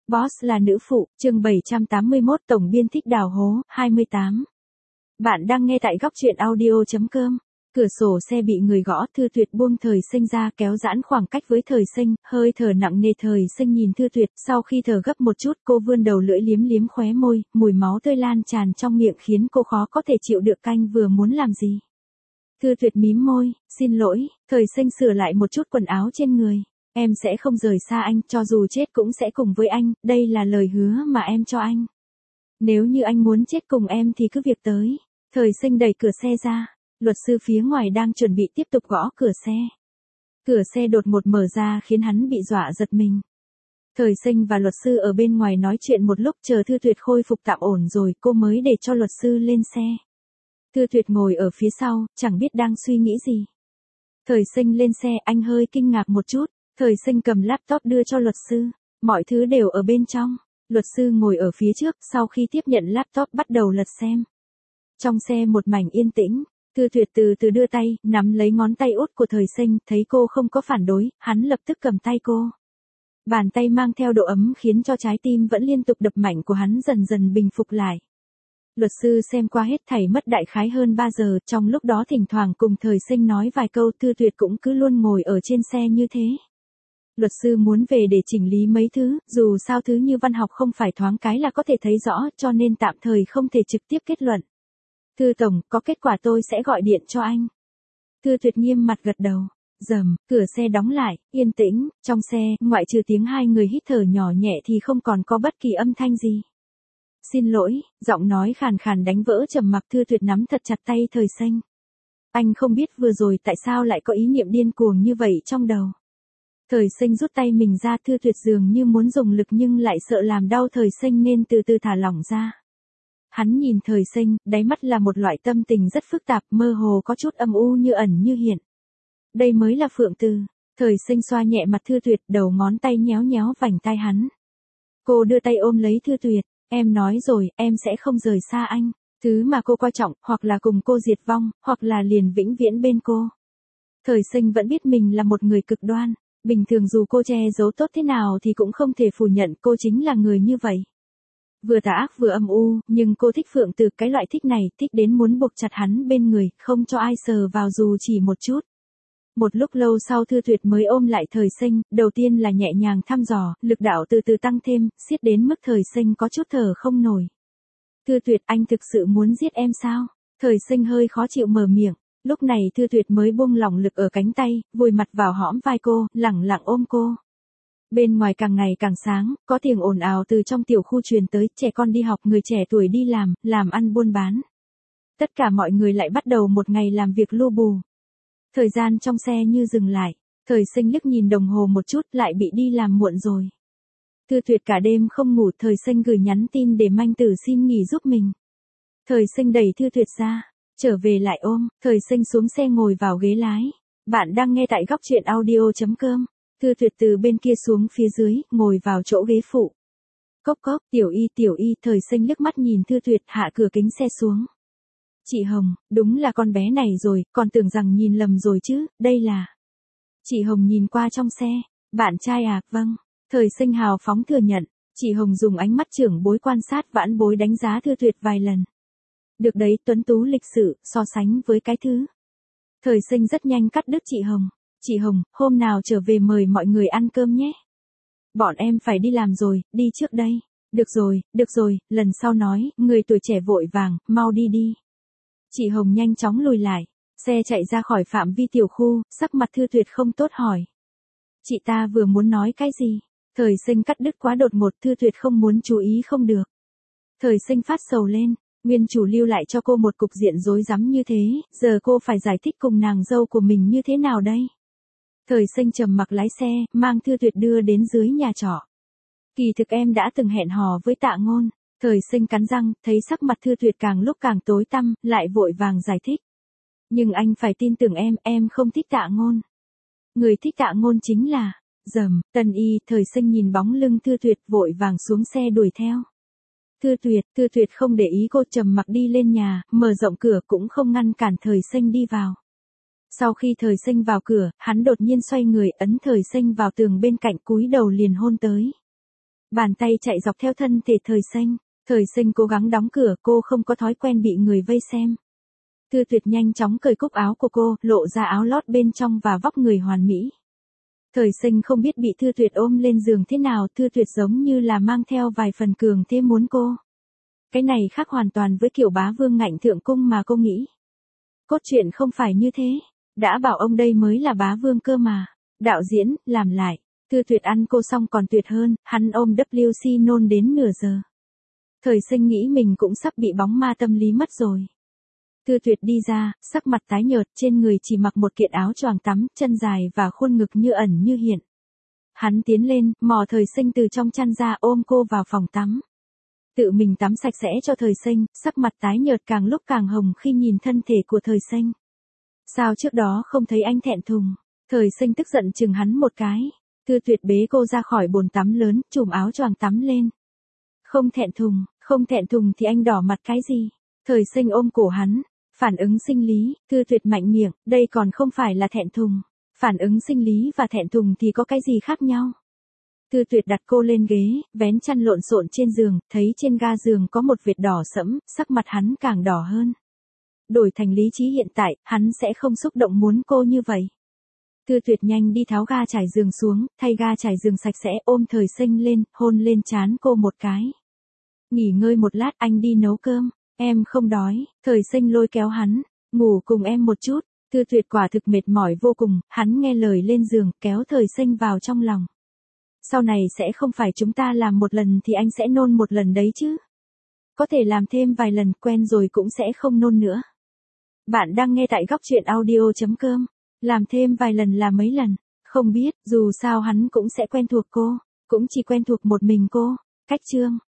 Boss là nữ phụ, chương 781 tổng biên thích đào hố, 28. Bạn đang nghe tại góc truyện audio.com. Cửa sổ xe bị người gõ, Thư Tuyệt buông Thời Sinh ra kéo giãn khoảng cách với Thời Sinh, hơi thở nặng nề. Thời Sinh nhìn Thư Tuyệt, sau khi thở gấp một chút cô vươn đầu lưỡi liếm liếm khóe môi, mùi máu tươi lan tràn trong miệng khiến cô khó có thể chịu được. Canh vừa muốn làm gì? Thư Tuyệt mím môi, xin lỗi. Thời Sinh sửa lại một chút quần áo trên người. Em sẽ không rời xa anh, cho dù chết cũng sẽ cùng với anh, đây là lời hứa mà em cho anh. Nếu như anh muốn chết cùng em thì cứ việc tới. Thời Sinh đẩy cửa xe ra, luật sư phía ngoài đang chuẩn bị tiếp tục gõ cửa xe. Cửa xe đột ngột mở ra khiến hắn bị dọa giật mình. Thời Sinh và luật sư ở bên ngoài nói chuyện một lúc, chờ Thư Tuyệt khôi phục tạm ổn rồi cô mới để cho luật sư lên xe. Thư Tuyệt ngồi ở phía sau, chẳng biết đang suy nghĩ gì. Thời Sinh lên xe, anh hơi kinh ngạc một chút. Thời Sinh cầm laptop đưa cho luật sư. Mọi thứ đều ở bên trong. Luật sư ngồi ở phía trước, sau khi tiếp nhận laptop bắt đầu lật xem. Trong xe một mảnh yên tĩnh. Thư Tuyệt từ từ đưa tay, nắm lấy ngón tay út của Thời Sinh, thấy cô không có phản đối, hắn lập tức cầm tay cô. Bàn tay mang theo độ ấm khiến cho trái tim vẫn liên tục đập mạnh của hắn dần dần bình phục lại. Luật sư xem qua hết thảy mất đại khái hơn 3 giờ, trong lúc đó thỉnh thoảng cùng Thời Sinh nói vài câu. Thư Tuyệt cũng cứ luôn ngồi ở trên xe như thế. Luật sư muốn về để chỉnh lý mấy thứ, dù sao thứ như văn học không phải thoáng cái là có thể thấy rõ, cho nên tạm thời không thể trực tiếp kết luận. Thư tổng, có kết quả tôi sẽ gọi điện cho anh. Thư Tuyệt nghiêm mặt gật đầu. Rầm, cửa xe đóng lại, yên tĩnh, trong xe, ngoại trừ tiếng hai người hít thở nhỏ nhẹ thì không còn có bất kỳ âm thanh gì. Xin lỗi, giọng nói khàn khàn đánh vỡ trầm mặc. Thư Tuyệt nắm thật chặt tay Thời Sinh. Anh không biết vừa rồi tại sao lại có ý niệm điên cuồng như vậy trong đầu. Thời Sinh rút tay mình ra. Thư Tuyệt dường như muốn dùng lực nhưng lại sợ làm đau Thời Sinh nên từ từ thả lỏng ra. Hắn nhìn Thời Sinh, đáy mắt là một loại tâm tình rất phức tạp, mơ hồ có chút âm u như ẩn như hiện. Đây mới là Phượng Từ. Thời Sinh xoa nhẹ mặt Thư Tuyệt, đầu ngón tay nhéo nhéo vành tai hắn. Cô đưa tay ôm lấy Thư Tuyệt, em nói rồi, em sẽ không rời xa anh. Thứ mà cô coi trọng, hoặc là cùng cô diệt vong, hoặc là liền vĩnh viễn bên cô. Thời Sinh vẫn biết mình là một người cực đoan. Bình thường dù cô che giấu tốt thế nào thì cũng không thể phủ nhận cô chính là người như vậy. Vừa tà ác vừa âm u, nhưng cô thích Phượng Từ, cái loại thích này, thích đến muốn buộc chặt hắn bên người, không cho ai sờ vào dù chỉ một chút. Một lúc lâu sau Thư Tuyệt mới ôm lại Thời Sinh, đầu tiên là nhẹ nhàng thăm dò, lực đạo từ từ tăng thêm, siết đến mức Thời Sinh có chút thở không nổi. Thư Tuyệt, anh thực sự muốn giết em sao? Thời Sinh hơi khó chịu mở miệng. Lúc này Thư Tuyệt mới buông lỏng lực ở cánh tay, vùi mặt vào hõm vai cô, lẳng lặng ôm cô. Bên ngoài càng ngày càng sáng, có tiếng ồn ào từ trong tiểu khu truyền tới, trẻ con đi học, người trẻ tuổi đi làm ăn buôn bán. Tất cả mọi người lại bắt đầu một ngày làm việc lu bù. Thời gian trong xe như dừng lại. Thời Sinh liếc nhìn đồng hồ một chút, lại bị đi làm muộn rồi. Thư Tuyệt cả đêm không ngủ. Thời Sinh gửi nhắn tin để Manh Tử xin nghỉ giúp mình. Thời Sinh đẩy Thư Tuyệt ra, trở về lại ôm. Thời Sinh xuống xe ngồi vào ghế lái. Bạn đang nghe tại góc truyện audio.com. Thư Tuyệt từ bên kia xuống phía dưới, ngồi vào chỗ ghế phụ. Cốc cốc, tiểu y. Thời Sinh liếc mắt nhìn Thư Tuyệt, hạ cửa kính xe xuống. Chị Hồng, đúng là con bé này rồi, còn tưởng rằng nhìn lầm rồi chứ, đây là... Chị Hồng nhìn qua trong xe. Bạn trai à? Vâng. Thời Sinh hào phóng thừa nhận. Chị Hồng dùng ánh mắt trưởng bối quan sát vãn bối đánh giá Thư Tuyệt vài lần. Được đấy, tuấn tú lịch sự, so sánh với cái thứ. Thời Sinh rất nhanh cắt đứt chị Hồng. Chị Hồng, hôm nào trở về mời mọi người ăn cơm nhé. Bọn em phải đi làm rồi, đi trước đây. Được rồi, lần sau nói, người tuổi trẻ vội vàng, mau đi đi. Chị Hồng nhanh chóng lùi lại. Xe chạy ra khỏi phạm vi tiểu khu, sắc mặt Thư Tuyệt không tốt hỏi. Chị ta vừa muốn nói cái gì? Thời Sinh cắt đứt quá đột ngột, Thư Tuyệt không muốn chú ý không được. Thời Sinh phát sầu lên. Nguyên chủ lưu lại cho cô một cục diện rối rắm như thế, giờ cô phải giải thích cùng nàng dâu của mình như thế nào đây? Thời Sinh trầm mặc lái xe, mang Thư Tuyệt đưa đến dưới nhà trọ. Kỳ thực em đã từng hẹn hò với Tạ Ngôn. Thời Sinh cắn răng, thấy sắc mặt Thư Tuyệt càng lúc càng tối tăm, lại vội vàng giải thích. Nhưng anh phải tin tưởng em không thích Tạ Ngôn. Người thích Tạ Ngôn chính là... Tân Y. Thời Sinh nhìn bóng lưng Thư Tuyệt, vội vàng xuống xe đuổi theo. Thư Tuyệt không để ý cô, trầm mặc đi lên nhà, mở rộng cửa cũng không ngăn cản Thời Sinh đi vào. Sau khi Thời Sinh vào cửa, hắn đột nhiên xoay người, ấn Thời Sinh vào tường bên cạnh, cúi đầu liền hôn tới. Bàn tay chạy dọc theo thân thể Thời Sinh. Thời Sinh cố gắng đóng cửa, cô không có thói quen bị người vây xem. Thư Tuyệt nhanh chóng cởi cúc áo của cô, lộ ra áo lót bên trong và vóc người hoàn mỹ. Thời Sinh không biết bị Thư Tuyệt ôm lên giường thế nào, Thư Tuyệt giống như là mang theo vài phần cường thế muốn cô. Cái này khác hoàn toàn với kiểu bá vương ngạnh thượng cung mà cô nghĩ. Cốt truyện không phải như thế, đã bảo ông đây mới là bá vương cơ mà. Đạo diễn, làm lại. Thư Tuyệt ăn cô xong còn tuyệt hơn, hắn ôm WC nôn đến nửa giờ. Thời Sinh nghĩ mình cũng sắp bị bóng ma tâm lý mất rồi. Thư Tuyệt đi ra, sắc mặt tái nhợt, trên người chỉ mặc một kiện áo choàng tắm, chân dài và khuôn ngực như ẩn như hiện. Hắn tiến lên, mò Thời Sinh từ trong chăn ra ôm cô vào phòng tắm. Tự mình tắm sạch sẽ cho Thời Sinh, sắc mặt tái nhợt càng lúc càng hồng khi nhìn thân thể của Thời Sinh. Sao trước đó không thấy anh thẹn thùng? Thời Sinh tức giận chừng hắn một cái. Thư Tuyệt bế cô ra khỏi bồn tắm lớn, trùm áo choàng tắm lên. Không thẹn thùng thì anh đỏ mặt cái gì? Thời Sinh ôm cổ hắn. Phản ứng sinh lý, Thư Tuyệt mạnh miệng, đây còn không phải là thẹn thùng. Phản ứng sinh lý và thẹn thùng thì có cái gì khác nhau? Thư Tuyệt đặt cô lên ghế, vén chăn lộn xộn trên giường, thấy trên ga giường có một vệt đỏ sẫm, sắc mặt hắn càng đỏ hơn. Đổi thành lý trí hiện tại, hắn sẽ không xúc động muốn cô như vậy. Thư Tuyệt nhanh đi tháo ga trải giường xuống, thay ga trải giường sạch sẽ, ôm Thời Sinh lên, hôn lên trán cô một cái. Nghỉ ngơi một lát, anh đi nấu cơm. Em không đói. Thời Sinh lôi kéo hắn. Ngủ cùng em một chút. Thư Tuyệt quả thực mệt mỏi vô cùng, hắn nghe lời lên giường, kéo Thời Sinh vào trong lòng. Sau này sẽ không phải chúng ta làm một lần thì anh sẽ nôn một lần đấy chứ. Có thể làm thêm vài lần, quen rồi cũng sẽ không nôn nữa. Bạn đang nghe tại góc truyện audio.com. Làm thêm vài lần là mấy lần? Không biết, dù sao hắn cũng sẽ quen thuộc cô. Cũng chỉ quen thuộc một mình cô. Cách chương.